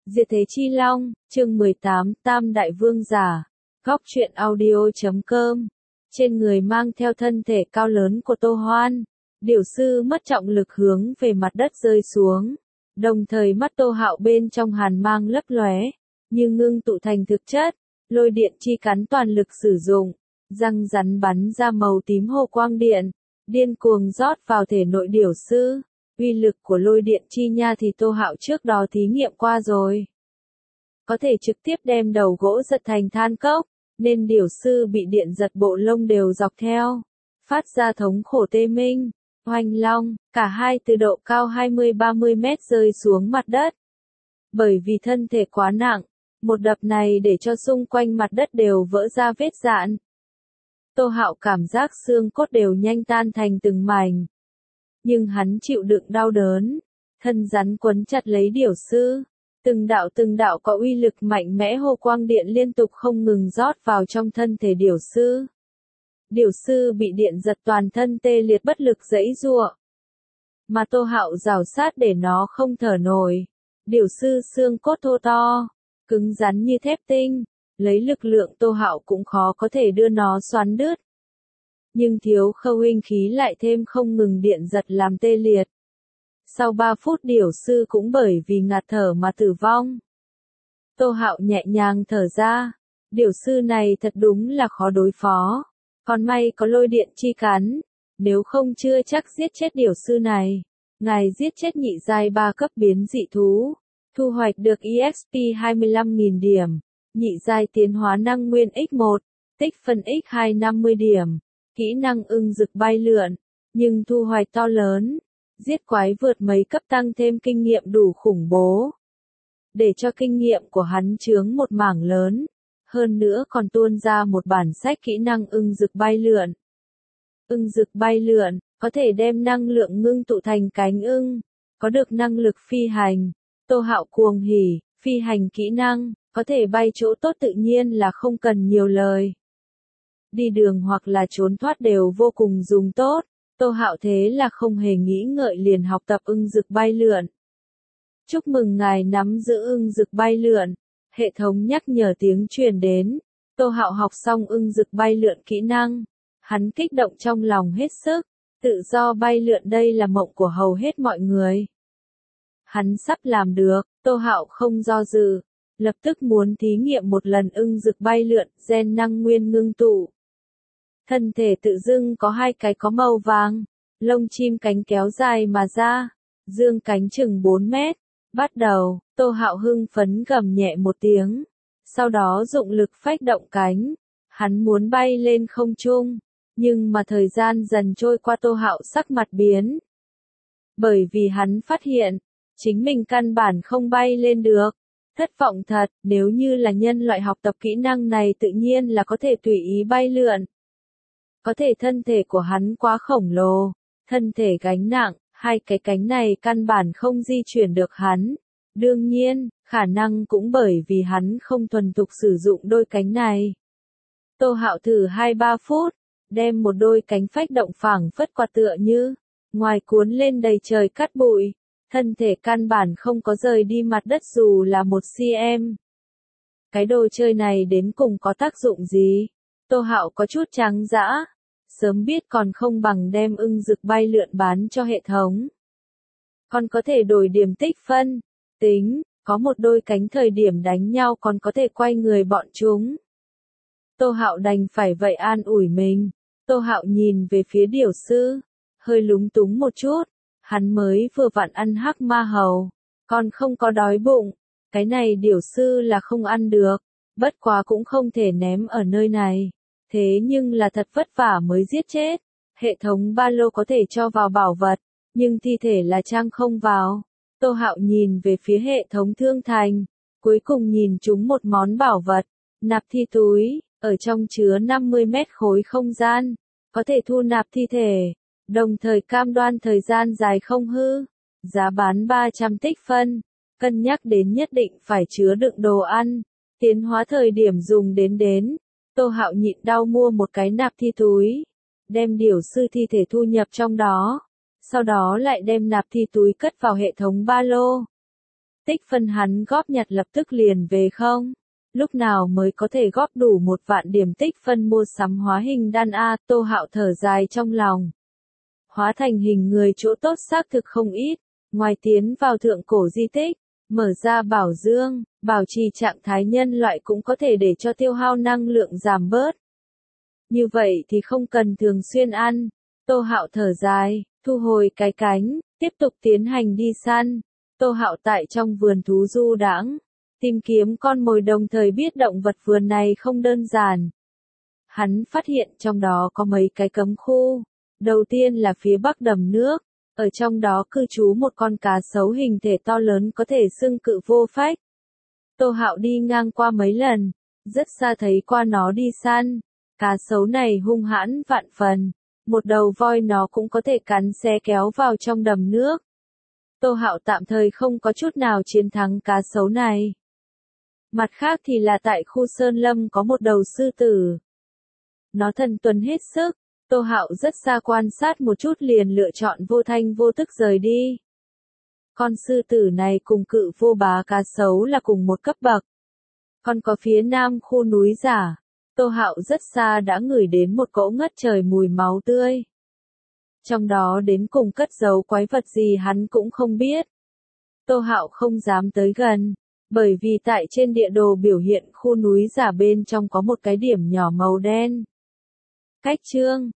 Diệt Thế Chi Long, chương 18, Tam Đại Vương Giả. Góc truyện audio.com. Trên người mang theo thân thể cao lớn của Tô Hoan, điểu sư mất trọng lực hướng về mặt đất rơi xuống. Đồng thời mắt Tô Hạo bên trong hàn mang lấp lóe, như ngưng tụ thành thực chất, lôi điện chi cắn toàn lực sử dụng, răng rắn bắn ra màu tím hồ quang điện, điên cuồng rót vào thể nội điểu sư. Uy lực của lôi điện chi nha thì Tô Hạo trước đó thí nghiệm qua rồi. Có thể trực tiếp đem đầu gỗ giật thành than cốc, nên điểu sư bị điện giật bộ lông đều dọc theo, phát ra thống khổ tê minh. Oanh long, cả hai từ độ cao 20-30 mét rơi xuống mặt đất. Bởi vì thân thể quá nặng, một đập này để cho xung quanh mặt đất đều vỡ ra vết rạn. Tô Hạo cảm giác xương cốt đều nhanh tan thành từng mảnh. Nhưng hắn chịu đựng đau đớn, thân rắn quấn chặt lấy điểu sư. Từng đạo có uy lực mạnh mẽ hồ quang điện liên tục không ngừng rót vào trong thân thể điểu sư. Điểu sư bị điện giật toàn thân tê liệt bất lực giãy giụa. Mà Tô Hạo rào sát để nó không thở nổi. Điểu sư xương cốt thô to, cứng rắn như thép tinh, lấy lực lượng Tô Hạo cũng khó có thể đưa nó xoắn đứt. Nhưng thiếu khâu huynh khí lại thêm không ngừng điện giật làm tê liệt. Sau 3 phút điểu sư cũng bởi vì ngạt thở mà tử vong. Tô Hạo nhẹ nhàng thở ra, điểu sư này thật đúng là khó đối phó. Còn may có lôi điện chi cắn, nếu không chưa chắc giết chết điểu sư này. Ngài giết chết nhị giai 3 cấp biến dị thú, thu hoạch được EXP 25.000 điểm, nhị giai tiến hóa năng nguyên X1, tích phân X2 50 điểm, kỹ năng ưng rực bay lượn, nhưng thu hoạch to lớn, giết quái vượt mấy cấp tăng thêm kinh nghiệm đủ khủng bố. Để cho kinh nghiệm của hắn chướng một mảng lớn. Hơn nữa còn tuôn ra một bản sách kỹ năng ưng rực bay lượn. Ưng rực bay lượn, có thể đem năng lượng ngưng tụ thành cánh ưng, có được năng lực phi hành. Tô Hạo cuồng hỉ, phi hành kỹ năng, có thể bay chỗ tốt tự nhiên là không cần nhiều lời. Đi đường hoặc là trốn thoát đều vô cùng dùng tốt, Tô Hạo thế là không hề nghĩ ngợi liền học tập ưng rực bay lượn. Chúc mừng ngài nắm giữ ưng rực bay lượn. Hệ thống nhắc nhở tiếng truyền đến. Tô Hạo học xong ưng rực bay lượn kỹ năng. Hắn kích động trong lòng hết sức. Tự do bay lượn đây là mộng của hầu hết mọi người. Hắn sắp làm được. Tô Hạo không do dự. Lập tức muốn thí nghiệm một lần ưng rực bay lượn, gen năng nguyên ngưng tụ. Thân thể tự dưng có 2 cái có màu vàng. Lông chim cánh kéo dài mà ra. Dương cánh chừng 4 mét. Bắt đầu, Tô Hạo hưng phấn gầm nhẹ một tiếng, sau đó dụng lực phách động cánh, hắn muốn bay lên không trung, nhưng mà thời gian dần trôi qua Tô Hạo sắc mặt biến. Bởi vì hắn phát hiện, chính mình căn bản không bay lên được, thất vọng thật, nếu như là nhân loại học tập kỹ năng này tự nhiên là có thể tùy ý bay lượn. Có thể thân thể của hắn quá khổng lồ, thân thể gánh nặng. 2 cái cánh này căn bản không di chuyển được hắn. Đương nhiên, khả năng cũng bởi vì hắn không thuần thục sử dụng đôi cánh này. Tô Hạo thử 2-3 phút, đem một đôi cánh phách động phảng phất qua tựa như, ngoài cuốn lên đầy trời cát bụi, thân thể căn bản không có rời đi mặt đất dù là 1 cm. Cái đồ chơi này đến cùng có tác dụng gì? Tô Hạo có chút trắng dã. Sớm biết còn không bằng đem ưng rực bay lượn bán cho hệ thống. Còn có thể đổi điểm tích phân. Tính, có một đôi cánh thời điểm đánh nhau còn có thể quay người bọn chúng. Tô Hạo đành phải vậy an ủi mình. Tô Hạo nhìn về phía điểu sư, hơi lúng túng một chút. Hắn mới vừa vặn ăn hắc ma hầu, còn không có đói bụng. Cái này điểu sư là không ăn được, bất quá cũng không thể ném ở nơi này. Thế nhưng là thật vất vả mới giết chết. Hệ thống ba lô có thể cho vào bảo vật, nhưng thi thể là trang không vào. Tô Hạo nhìn về phía hệ thống thương thành, cuối cùng nhìn trúng một món bảo vật, nạp thi túi, ở trong chứa 50 mét khối không gian, có thể thu nạp thi thể, đồng thời cam đoan thời gian dài không hư, giá bán 300 tích phân, cân nhắc đến nhất định phải chứa đựng đồ ăn, tiến hóa thời điểm dùng đến. Tô Hạo nhịn đau mua một cái nạp thi túi, đem điểu sư thi thể thu nhập trong đó, sau đó lại đem nạp thi túi cất vào hệ thống ba lô. tích phân hắn góp nhặt lập tức liền về không? Lúc nào mới có thể góp đủ 1.000.000 điểm tích phân mua sắm hóa hình đan a? Tô Hạo thở dài trong lòng. Hóa thành hình người chỗ tốt xác thực không ít, ngoài tiến vào thượng cổ di tích, mở ra bảo dương, bảo trì trạng thái nhân loại cũng có thể để cho tiêu hao năng lượng giảm bớt. Như vậy thì không cần thường xuyên ăn. Tô Hạo thở dài, thu hồi cái cánh, tiếp tục tiến hành đi săn. Tô Hạo tại trong vườn thú du đãng, tìm kiếm con mồi đồng thời biết động vật vườn này không đơn giản. Hắn phát hiện trong đó có mấy cái cấm khu. Đầu tiên là phía bắc đầm nước, ở trong đó cư trú một con cá sấu hình thể to lớn có thể xưng cự vô phách. Tô Hạo đi ngang qua mấy lần, rất xa thấy qua nó đi săn. Cá sấu này hung hãn vạn phần, một đầu voi nó cũng có thể cắn xé kéo vào trong đầm nước. Tô Hạo tạm thời không có chút nào chiến thắng cá sấu này. Mặt khác thì là tại khu Sơn Lâm có một đầu sư tử. Nó thần tuấn hết sức, Tô Hạo rất xa quan sát một chút liền lựa chọn vô thanh vô tức rời đi. Con sư tử này cùng cự vô bá cá sấu là cùng một cấp bậc. Còn có phía nam khu núi giả, Tô Hạo rất xa đã ngửi đến một cỗ ngất trời mùi máu tươi. Trong đó đến cùng cất giấu quái vật gì hắn cũng không biết. Tô Hạo không dám tới gần, bởi vì tại trên địa đồ biểu hiện khu núi giả bên trong có một cái điểm nhỏ màu đen. Cách chương